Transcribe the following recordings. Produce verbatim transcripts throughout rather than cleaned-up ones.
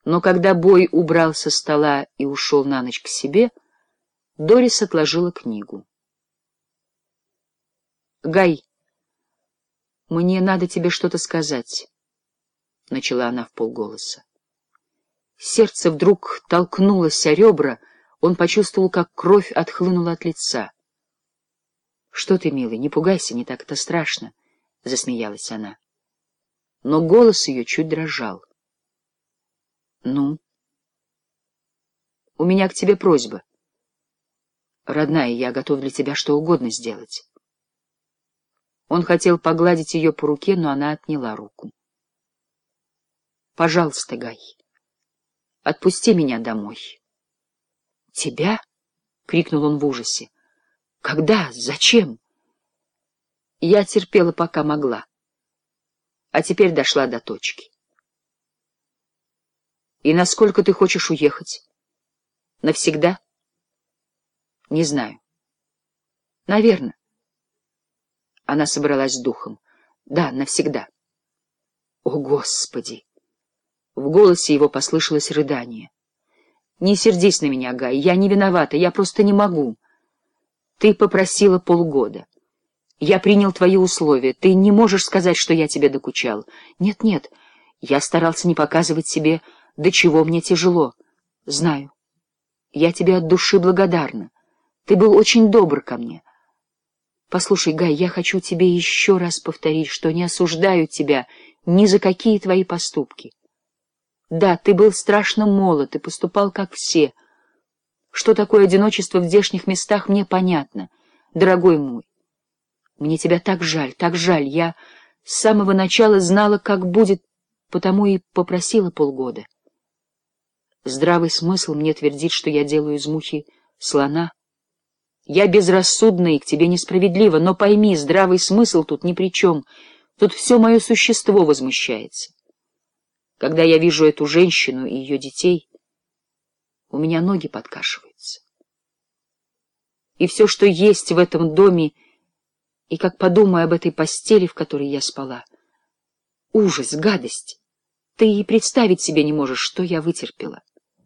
Но когда Бой убрал со стола и ушел на ночь к себе, Дорис отложила книгу. — Гай, мне надо тебе что-то сказать, — начала она вполголоса. Сердце вдруг толкнулось о ребра, он почувствовал, как кровь отхлынула от лица. — Что ты, милый, не пугайся, не так это страшно, — засмеялась она. Но голос ее чуть дрожал. — Ну? — У меня к тебе просьба. Родная, я готов для тебя что угодно сделать. Он хотел погладить ее по руке, но она отняла руку. — Пожалуйста, Гай, отпусти меня домой. — Тебя? — крикнул он в ужасе. — Когда? Зачем? Я терпела, пока могла. А теперь дошла до точки. — И насколько ты хочешь уехать? Навсегда? — Не знаю. — Наверное. Она собралась с духом. — Да, навсегда. — О, Господи! В голосе его послышалось рыдание. — Не сердись на меня, Гай, я не виновата, я просто не могу. Ты попросила полгода. Я принял твои условия. Ты не можешь сказать, что я тебе докучал. Нет-нет, я старался не показывать себе, до чего мне тяжело. Знаю. Я тебе от души благодарна. Ты был очень добр ко мне. Послушай, Гай, я хочу тебе еще раз повторить, что не осуждаю тебя ни за какие твои поступки. Да, ты был страшно молод и поступал, как все. Что такое одиночество в здешних местах, мне понятно, дорогой мой. Мне тебя так жаль, так жаль. Я с самого начала знала, как будет, потому и попросила полгода. Здравый смысл мне твердит, что я делаю из мухи слона. Я безрассудна и к тебе несправедлива, но пойми, здравый смысл тут ни при чем. Тут все мое существо возмущается. Когда я вижу эту женщину и ее детей, у меня ноги подкашиваются. И все, что есть в этом доме, и как подумаю об этой постели, в которой я спала, ужас, гадость, ты и представить себе не можешь, что я вытерпела.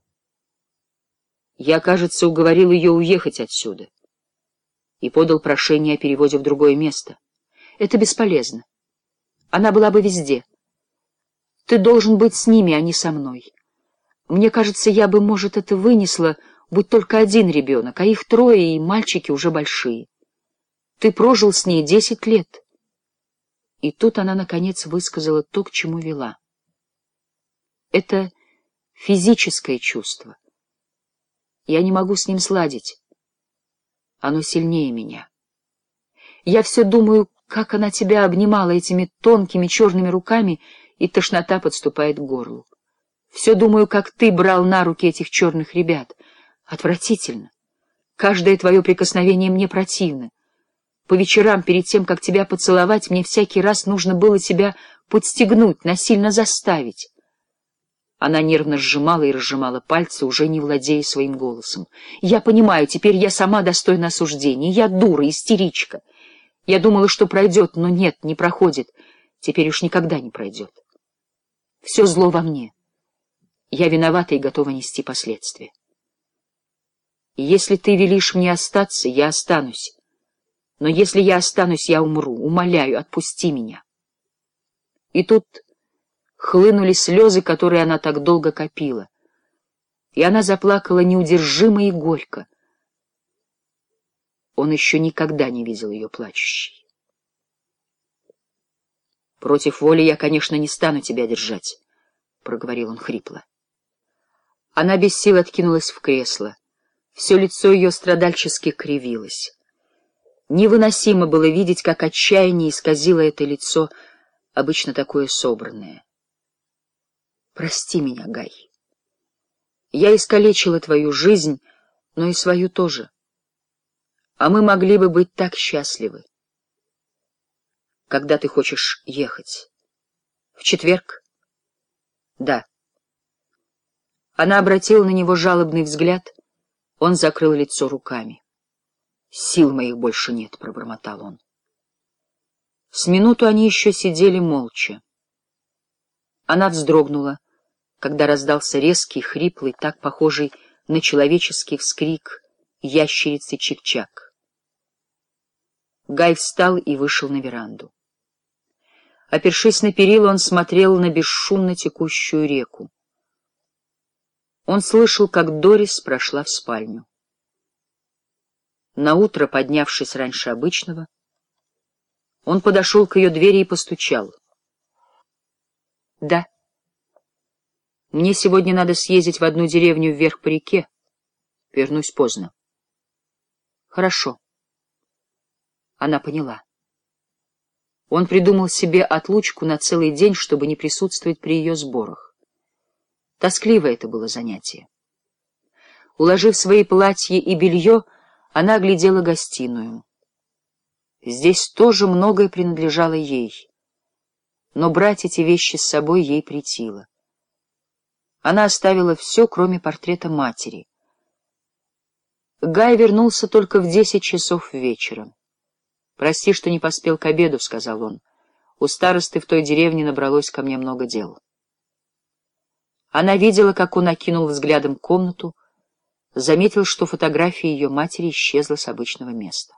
Я, кажется, уговорил ее уехать отсюда и подал прошение о переводе в другое место. Это бесполезно. Она была бы везде. Ты должен быть с ними, а не со мной. Мне кажется, я бы, может, это вынесла, будь только один ребенок, а их трое, и мальчики уже большие. Ты прожил с ней десять лет. И тут она, наконец, высказала то, к чему вела. Это физическое чувство. Я не могу с ним сладить. Оно сильнее меня. Я все думаю, как она тебя обнимала этими тонкими черными руками, и тошнота подступает к горлу. Все думаю, как ты брал на руки этих черных ребят. Отвратительно. Каждое твое прикосновение мне противно. По вечерам, перед тем, как тебя поцеловать, мне всякий раз нужно было тебя подстегнуть, насильно заставить. Она нервно сжимала и разжимала пальцы, уже не владея своим голосом. Я понимаю, теперь я сама достойна осуждения. Я дура, истеричка. Я думала, что пройдет, но нет, не проходит. Теперь уж никогда не пройдет. Все зло во мне. Я виновата и готова нести последствия. И если ты велишь мне остаться, я останусь. Но если я останусь, я умру. Умоляю, отпусти меня. И тут хлынули слезы, которые она так долго копила. И она заплакала неудержимо и горько. Он еще никогда не видел ее плачущей. «Против воли я, конечно, не стану тебя держать», — проговорил он хрипло. Она без сил откинулась в кресло. Все лицо ее страдальчески кривилось. Невыносимо было видеть, как отчаяние исказило это лицо, обычно такое собранное. «Прости меня, Гай. Я искалечила твою жизнь, но и свою тоже. А мы могли бы быть так счастливы. Когда ты хочешь ехать? В четверг?» «Да». Она обратила на него жалобный взгляд. Он закрыл лицо руками. «Сил моих больше нет», — пробормотал он. С минуту они еще сидели молча. Она вздрогнула, когда раздался резкий, хриплый, так похожий на человеческий вскрик ящерицы Чик-Чак. Гай встал и вышел на веранду. Опершись на перила, он смотрел на бесшумно текущую реку. Он слышал, как Дорис прошла в спальню. Наутро, поднявшись раньше обычного, он подошел к ее двери и постучал. — Да. — Мне сегодня надо съездить в одну деревню вверх по реке. Вернусь поздно. — Хорошо. Она поняла. Он придумал себе отлучку на целый день, чтобы не присутствовать при ее сборах. Тоскливое это было занятие. Уложив свои платья и белье, она оглядела гостиную. Здесь тоже многое принадлежало ей, но брать эти вещи с собой ей претило. Она оставила все, кроме портрета матери. Гай вернулся только в десять часов вечера. — Прости, что не поспел к обеду, — сказал он. — У старосты в той деревне набралось ко мне много дел. Она видела, как он окинул взглядом комнату, заметил, что фотография ее матери исчезла с обычного места.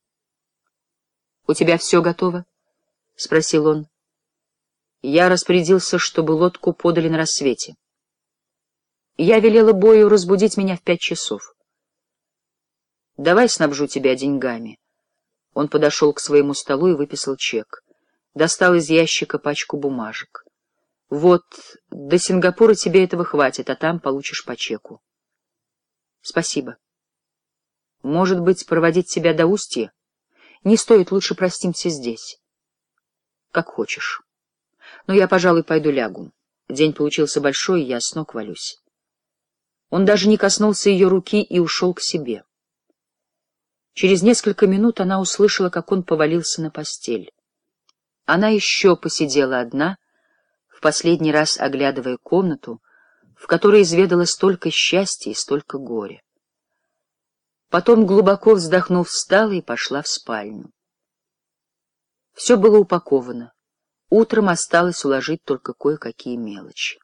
— У тебя все готово? — спросил он. Я распорядился, чтобы лодку подали на рассвете. Я велела Бою разбудить меня в пять часов. — Давай снабжу тебя деньгами. Он подошел к своему столу и выписал чек. Достал из ящика пачку бумажек. — Вот, до Сингапура тебе этого хватит, а там получишь по чеку. — Спасибо. — Может быть, проводить тебя до Устья? Не стоит, лучше простимся здесь. — Как хочешь. Но я, пожалуй, пойду лягу. День получился большой, я с ног валюсь. Он даже не коснулся ее руки и ушел к себе. Через несколько минут она услышала, как он повалился на постель. Она еще посидела одна, в последний раз оглядывая комнату, в которой изведала столько счастья и столько горя. Потом, глубоко вздохнув, встала и пошла в спальню. Все было упаковано. Утром осталось уложить только кое-какие мелочи.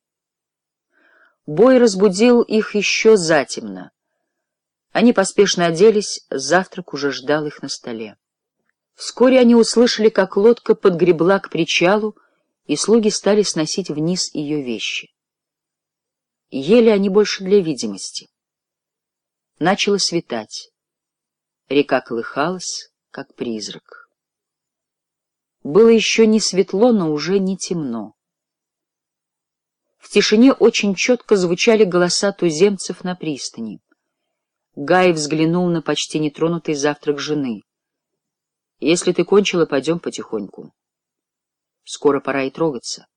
Бой разбудил их еще затемно. Они поспешно оделись, завтрак уже ждал их на столе. Вскоре они услышали, как лодка подгребла к причалу, и слуги стали сносить вниз ее вещи. Ели они больше для видимости. Начало светать. Река колыхалась, как призрак. Было еще не светло, но уже не темно. В тишине очень четко звучали голоса туземцев на пристани. Гай взглянул на почти нетронутый завтрак жены. — Если ты кончила, пойдем потихоньку. Скоро пора и трогаться.